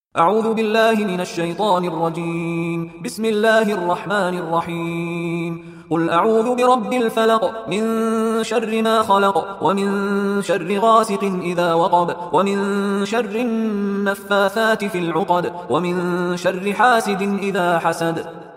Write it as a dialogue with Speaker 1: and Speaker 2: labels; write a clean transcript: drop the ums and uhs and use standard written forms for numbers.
Speaker 1: أعوذ بالله من الشيطان الرجيم. بسم الله الرحمن الرحيم. قل أعوذ برب الفلق، من شر ما خلق، ومن شر غاسق إذا وقب، ومن شر النفاثات في العقد، ومن شر حاسد إذا حسد.